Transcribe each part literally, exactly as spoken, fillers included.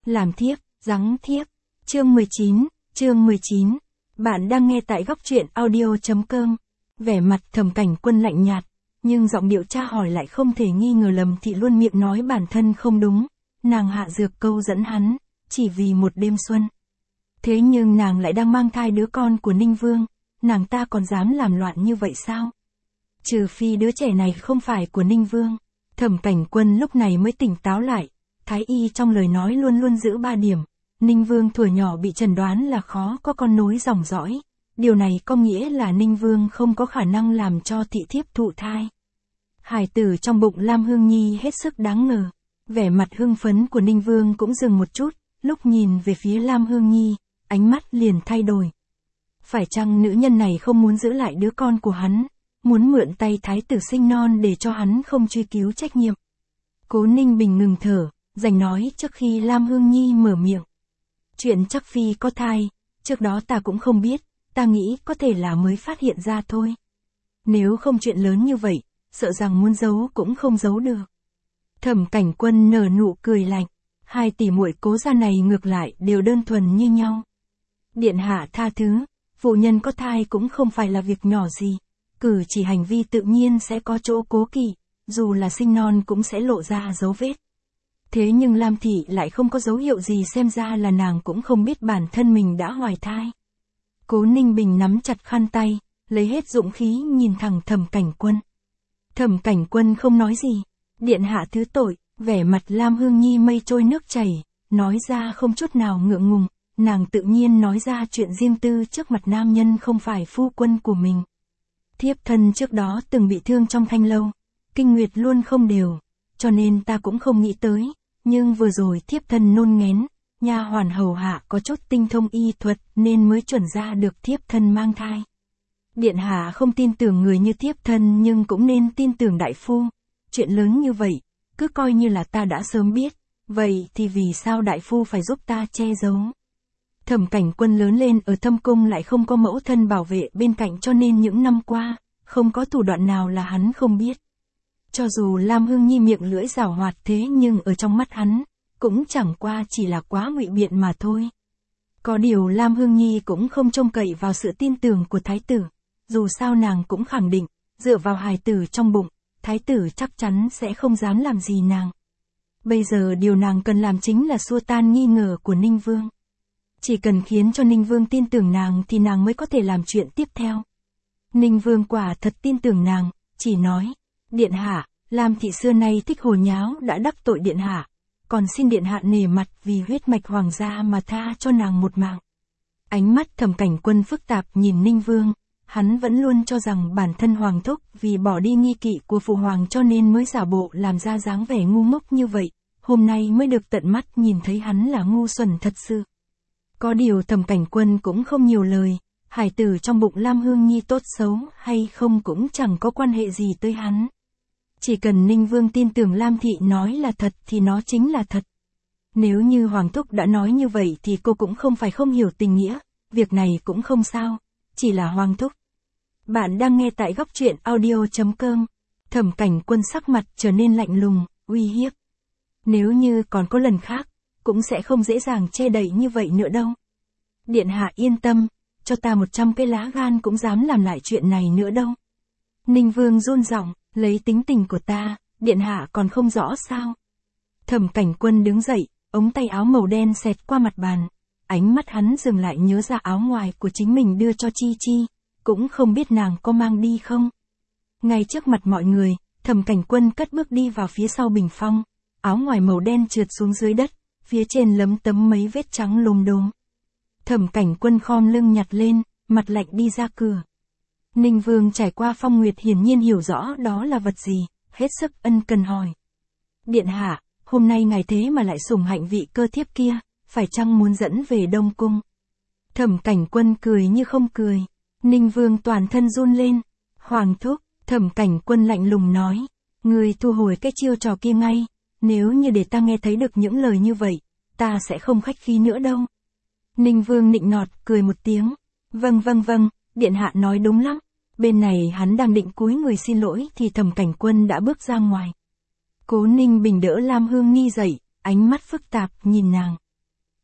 làm thiếp, giáng thiếp. Chương mười chín, chương mười chín. Bạn đang nghe tại góc truyện audio chấm com. Vẻ mặt Thẩm Cảnh Quân lạnh nhạt, nhưng giọng điệu tra hỏi lại không thể nghi ngờ. Lâm Thị luôn miệng nói bản thân không đúng, nàng hạ dược câu dẫn hắn, chỉ vì một đêm xuân. Thế nhưng nàng lại đang mang thai đứa con của Ninh Vương, nàng ta còn dám làm loạn như vậy sao? Trừ phi đứa trẻ này không phải của Ninh Vương. Thẩm Cảnh Quân lúc này mới tỉnh táo lại, Thái y trong lời nói luôn luôn giữ ba điểm. Ninh Vương thuở nhỏ bị chẩn đoán là khó có con nối dòng dõi, điều này có nghĩa là Ninh Vương không có khả năng làm cho thị thiếp thụ thai. Hài tử trong bụng Lam Hương Nhi hết sức đáng ngờ, vẻ mặt hưng phấn của Ninh Vương cũng dừng một chút, lúc nhìn về phía Lam Hương Nhi, ánh mắt liền thay đổi. Phải chăng nữ nhân này không muốn giữ lại đứa con của hắn, muốn mượn tay thái tử sinh non để cho hắn không truy cứu trách nhiệm? Cố Ninh Bình ngừng thở, giành nói trước khi Lam Hương Nhi mở miệng. Chuyện chắc phi có thai, trước đó ta cũng không biết, ta nghĩ có thể là mới phát hiện ra thôi. Nếu không chuyện lớn như vậy, sợ rằng muốn giấu cũng không giấu được. Thẩm Cảnh Quân nở nụ cười lạnh, hai tỷ muội Cố gia này ngược lại đều đơn thuần như nhau. Điện hạ tha thứ, phụ nhân có thai cũng không phải là việc nhỏ gì, cử chỉ hành vi tự nhiên sẽ có chỗ cố kỵ, dù là sinh non cũng sẽ lộ ra dấu vết. Thế nhưng Lam Thị lại không có dấu hiệu gì, xem ra là nàng cũng không biết bản thân mình đã hoài thai. Cố Ninh Bình nắm chặt khăn tay, lấy hết dũng khí nhìn thẳng Thẩm Cảnh Quân. Thẩm Cảnh Quân không nói gì, điện hạ thứ tội, vẻ mặt Lam Hương Nhi mây trôi nước chảy, nói ra không chút nào ngượng ngùng, nàng tự nhiên nói ra chuyện riêng tư trước mặt nam nhân không phải phu quân của mình. Thiếp thân trước đó từng bị thương trong thanh lâu, kinh nguyệt luôn không đều, cho nên ta cũng không nghĩ tới, nhưng vừa rồi thiếp thân nôn nghén, nha hoàn hầu hạ có chút tinh thông y thuật nên mới chuẩn ra được thiếp thân mang thai. Điện hạ không tin tưởng người như thiếp thân nhưng cũng nên tin tưởng đại phu, chuyện lớn như vậy, cứ coi như là ta đã sớm biết, vậy thì vì sao đại phu phải giúp ta che giấu? Thẩm Cảnh Quân lớn lên ở thâm cung lại không có mẫu thân bảo vệ bên cạnh, cho nên những năm qua, không có thủ đoạn nào là hắn không biết. Cho dù Lam Hương Nhi miệng lưỡi giảo hoạt thế nhưng ở trong mắt hắn, cũng chẳng qua chỉ là quá ngụy biện mà thôi. Có điều Lam Hương Nhi cũng không trông cậy vào sự tin tưởng của thái tử, dù sao nàng cũng khẳng định, dựa vào hài tử trong bụng, thái tử chắc chắn sẽ không dám làm gì nàng. Bây giờ điều nàng cần làm chính là xua tan nghi ngờ của Ninh Vương. Chỉ cần khiến cho Ninh Vương tin tưởng nàng thì nàng mới có thể làm chuyện tiếp theo. Ninh Vương quả thật tin tưởng nàng, chỉ nói, điện hạ, Lam Thị xưa nay thích hồ nháo đã đắc tội điện hạ, còn xin điện hạ nể mặt vì huyết mạch hoàng gia mà tha cho nàng một mạng. Ánh mắt Thẩm Cảnh Quân phức tạp nhìn Ninh Vương, hắn vẫn luôn cho rằng bản thân hoàng thúc vì bỏ đi nghi kỵ của phụ hoàng cho nên mới giả bộ làm ra dáng vẻ ngu ngốc như vậy, hôm nay mới được tận mắt nhìn thấy hắn là ngu xuẩn thật sự. Có điều Thẩm Cảnh Quân cũng không nhiều lời, hải tử trong bụng Lam Hương Nhi tốt xấu hay không cũng chẳng có quan hệ gì tới hắn. Chỉ cần Ninh Vương tin tưởng Lam Thị nói là thật thì nó chính là thật. Nếu như Hoàng Thúc đã nói như vậy thì cô cũng không phải không hiểu tình nghĩa, việc này cũng không sao, chỉ là Hoàng Thúc. Bạn đang nghe tại góc truyện audio chấm com. Thẩm Cảnh Quân sắc mặt trở nên lạnh lùng, uy hiếp. Nếu như còn có lần khác, cũng sẽ không dễ dàng che đậy như vậy nữa đâu. Điện hạ yên tâm, cho ta một trăm cái lá gan cũng dám làm lại chuyện này nữa đâu. Ninh Vương run giọng, lấy tính tình của ta, điện hạ còn không rõ sao? Thẩm Cảnh Quân đứng dậy, ống tay áo màu đen xẹt qua mặt bàn, ánh mắt hắn dừng lại nhớ ra áo ngoài của chính mình đưa cho Chi Chi, cũng không biết nàng có mang đi không. Ngay trước mặt mọi người, Thẩm Cảnh Quân cất bước đi vào phía sau bình phong, áo ngoài màu đen trượt xuống dưới đất, phía trên lấm tấm mấy vết trắng lốm đốm. Thẩm Cảnh Quân khom lưng nhặt lên, mặt lạnh đi ra cửa. Ninh Vương trải qua phong nguyệt hiển nhiên hiểu rõ đó là vật gì, hết sức ân cần hỏi. Điện hạ, hôm nay ngài thế mà lại sủng hạnh vị cơ thiếp kia, phải chăng muốn dẫn về Đông Cung? Thẩm Cảnh Quân cười như không cười. Ninh Vương toàn thân run lên. Hoàng thúc, Thẩm Cảnh Quân lạnh lùng nói, người thu hồi cái chiêu trò kia ngay, nếu như để ta nghe thấy được những lời như vậy, ta sẽ không khách khí nữa đâu. Ninh Vương nịnh nọt cười một tiếng. Vâng vâng vâng, điện hạ nói đúng lắm. Bên này hắn đang định cúi người xin lỗi thì Thẩm Cảnh Quân đã bước ra ngoài. Cố Ninh Bình đỡ Lam Hương Nhi dậy, ánh mắt phức tạp nhìn nàng.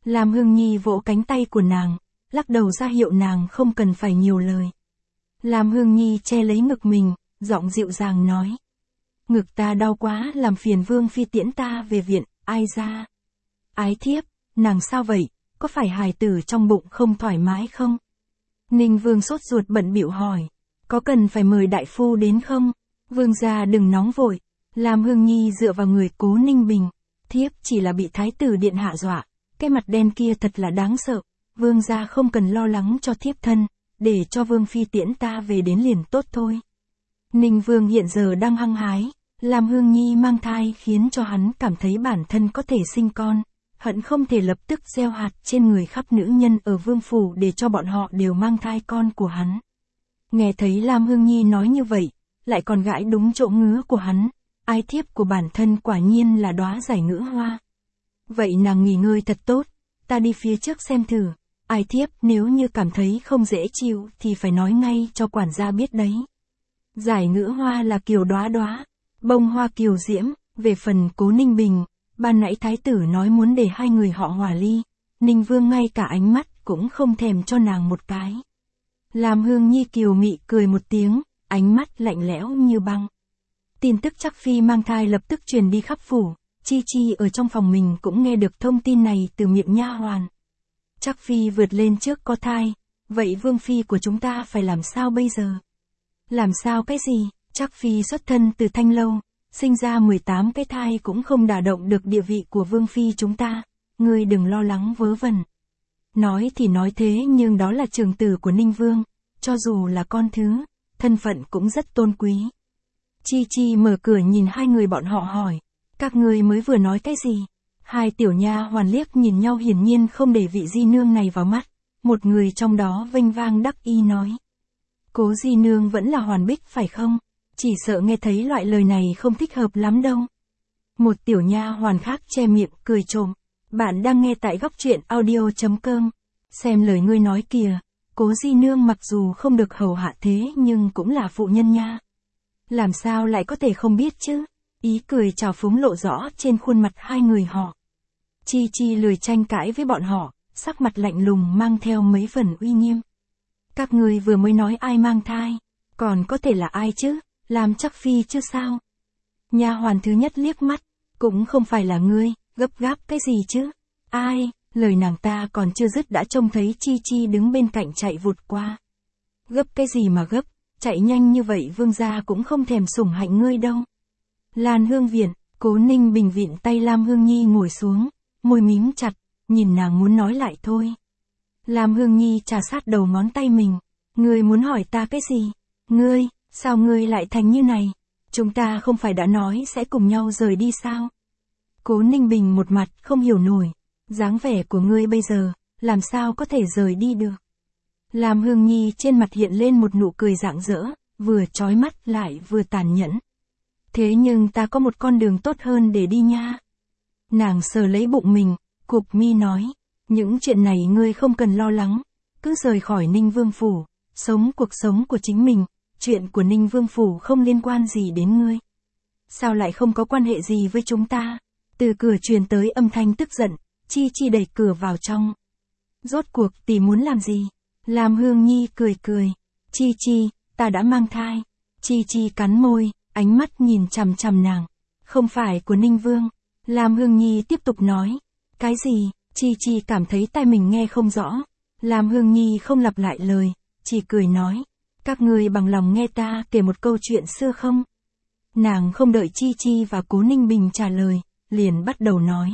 Lam Hương Nhi vỗ cánh tay của nàng, lắc đầu ra hiệu nàng không cần phải nhiều lời. Lam Hương Nhi che lấy ngực mình, giọng dịu dàng nói. Ngực ta đau quá, làm phiền Vương Phi tiễn ta về viện, ai ra. Ái thiếp, nàng sao vậy, có phải hài tử trong bụng không thoải mái không? Ninh Vương sốt ruột bận bịu hỏi, có cần phải mời đại phu đến không? Vương gia đừng nóng vội. Lam Hương Nhi dựa vào người Cố Ninh Bình, thiếp chỉ là bị thái tử điện hạ dọa, cái mặt đen kia thật là đáng sợ, vương gia không cần lo lắng cho thiếp thân, để cho Vương Phi tiễn ta về đến liền tốt thôi. Ninh Vương hiện giờ đang hăng hái, Lam Hương Nhi mang thai khiến cho hắn cảm thấy bản thân có thể sinh con, hận không thể lập tức gieo hạt trên người khắp nữ nhân ở vương phủ để cho bọn họ đều mang thai con của hắn. Nghe thấy Lam Hương Nhi nói như vậy, lại còn gãi đúng chỗ ngứa của hắn, ái thiếp của bản thân quả nhiên là đóa giải ngữ hoa. Vậy nàng nghỉ ngơi thật tốt, ta đi phía trước xem thử, ái thiếp nếu như cảm thấy không dễ chịu thì phải nói ngay cho quản gia biết đấy. Giải ngữ hoa là kiều đóa đóa, bông hoa kiều diễm, về phần Cố Ninh Bình, ban nãy thái tử nói muốn để hai người họ hòa ly, Ninh Vương ngay cả ánh mắt cũng không thèm cho nàng một cái. Lam Hương Nhi kiều mị cười một tiếng, ánh mắt lạnh lẽo như băng. Tin tức Trắc Phi mang thai lập tức truyền đi khắp phủ, Chi Chi ở trong phòng mình cũng nghe được thông tin này từ miệng nha hoàn. Trắc Phi vượt lên trước có thai, vậy Vương Phi của chúng ta phải làm sao bây giờ? Làm sao cái gì? Trắc Phi xuất thân từ Thanh Lâu, sinh ra mười tám cái thai cũng không đả động được địa vị của Vương Phi chúng ta, ngươi đừng lo lắng vớ vẩn. Nói thì nói thế nhưng đó là trường tử của Ninh Vương, cho dù là con thứ, thân phận cũng rất tôn quý. Chi Chi mở cửa nhìn hai người bọn họ hỏi, các ngươi mới vừa nói cái gì? Hai tiểu nha hoàn liếc nhìn nhau hiển nhiên không để vị di nương này vào mắt, một người trong đó vênh vang đắc ý nói. Cố di nương vẫn là Hoàn Bích phải không? Chỉ sợ nghe thấy loại lời này không thích hợp lắm đâu. Một tiểu nha hoàn khác che miệng cười trộm, bạn đang nghe tại góc truyện audio chấm com, xem lời ngươi nói kìa, Cố di nương mặc dù không được hầu hạ thế nhưng cũng là phụ nhân nha. Làm sao lại có thể không biết chứ? Ý cười trào phúng lộ rõ trên khuôn mặt hai người họ. Chi Chi lười tranh cãi với bọn họ, sắc mặt lạnh lùng mang theo mấy phần uy nghiêm. Các người vừa mới nói ai mang thai, còn có thể là ai chứ, làm Trắc Phi chứ sao? Nha hoàn thứ nhất liếc mắt, cũng không phải là ngươi, gấp gáp cái gì chứ? Ai, lời nàng ta còn chưa dứt đã trông thấy Chi Chi đứng bên cạnh chạy vụt qua. Gấp cái gì mà gấp, chạy nhanh như vậy vương gia cũng không thèm sủng hạnh ngươi đâu. Lan Hương Viện, Cố Ninh Bình vịn tay Lam Hương Nhi ngồi xuống, môi mím chặt, nhìn nàng muốn nói lại thôi. Lam Hương Nhi trà sát đầu ngón tay mình, ngươi muốn hỏi ta cái gì? Ngươi, sao ngươi lại thành như này? Chúng ta không phải đã nói sẽ cùng nhau rời đi sao? Cố Ninh Bình một mặt không hiểu nổi, dáng vẻ của ngươi bây giờ, làm sao có thể rời đi được? Lam Hương Nhi trên mặt hiện lên một nụ cười rạng rỡ, vừa chói mắt lại vừa tàn nhẫn. Thế nhưng ta có một con đường tốt hơn để đi nha. Nàng sờ lấy bụng mình, cụp mi nói, những chuyện này ngươi không cần lo lắng, cứ rời khỏi Ninh Vương Phủ, sống cuộc sống của chính mình, chuyện của Ninh Vương Phủ không liên quan gì đến ngươi. Sao lại không có quan hệ gì với chúng ta? Từ cửa truyền tới âm thanh tức giận, Chi Chi đẩy cửa vào trong. Rốt cuộc tỷ muốn làm gì? Lam Hương Nhi cười cười, Chi Chi, ta đã mang thai. Chi Chi cắn môi, ánh mắt nhìn chằm chằm nàng. Không phải của Ninh Vương. Lam Hương Nhi tiếp tục nói. Cái gì? Chi Chi cảm thấy tai mình nghe không rõ. Lam Hương Nhi không lặp lại lời, chỉ cười nói. Các người bằng lòng nghe ta kể một câu chuyện xưa không? Nàng không đợi Chi Chi và Cố Ninh Bình trả lời, liền bắt đầu nói.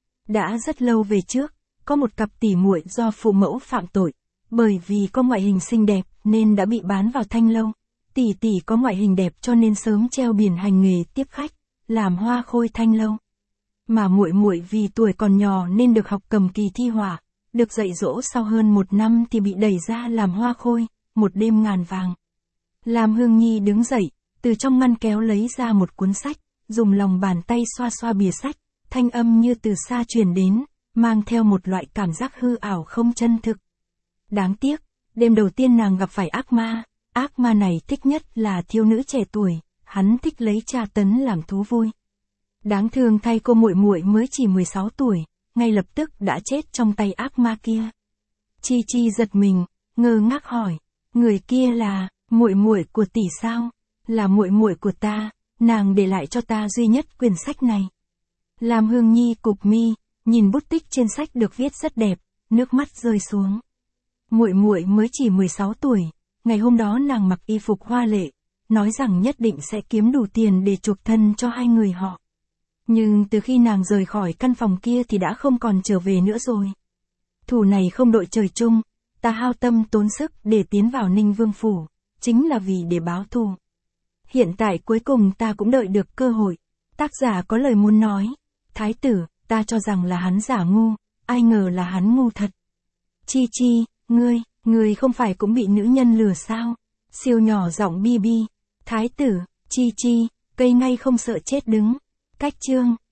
Đã rất lâu về trước, có một cặp tỷ muội do phụ mẫu phạm tội. Bởi vì có ngoại hình xinh đẹp nên đã bị bán vào Thanh Lâu. Tỷ tỷ có ngoại hình đẹp cho nên sớm treo biển hành nghề tiếp khách, làm hoa khôi Thanh Lâu. Mà muội muội vì tuổi còn nhỏ nên được học cầm kỳ thi họa, được dạy dỗ sau hơn một năm thì bị đẩy ra làm hoa khôi, một đêm ngàn vàng. Lam Hương Nhi đứng dậy, từ trong ngăn kéo lấy ra một cuốn sách, dùng lòng bàn tay xoa xoa bìa sách, thanh âm như từ xa truyền đến, mang theo một loại cảm giác hư ảo không chân thực. Đáng tiếc, đêm đầu tiên nàng gặp phải ác ma, ác ma này thích nhất là thiếu nữ trẻ tuổi, hắn thích lấy tra tấn làm thú vui. Đáng thương thay cô muội muội mới chỉ mười sáu tuổi, ngay lập tức đã chết trong tay ác ma kia. Chi Chi giật mình, ngơ ngác hỏi, người kia là muội muội của tỷ sao? Là muội muội của ta, nàng để lại cho ta duy nhất quyển sách này. Lam Hương Nhi cụp mi, nhìn bút tích trên sách được viết rất đẹp, nước mắt rơi xuống. Muội muội mới chỉ mười sáu tuổi, ngày hôm đó nàng mặc y phục hoa lệ, nói rằng nhất định sẽ kiếm đủ tiền để chuộc thân cho hai người họ. Nhưng từ khi nàng rời khỏi căn phòng kia thì đã không còn trở về nữa rồi. Thù này không đội trời chung, ta hao tâm tốn sức để tiến vào Ninh Vương Phủ, chính là vì để báo thù. Hiện tại cuối cùng ta cũng đợi được cơ hội. Tác giả có lời muốn nói, thái tử, ta cho rằng là hắn giả ngu, ai ngờ là hắn ngu thật. Chi Chi, ngươi, ngươi không phải cũng bị nữ nhân lừa sao? Siêu nhỏ giọng bi bi, thái tử, Chi Chi, cây ngay không sợ chết đứng. Cách chương.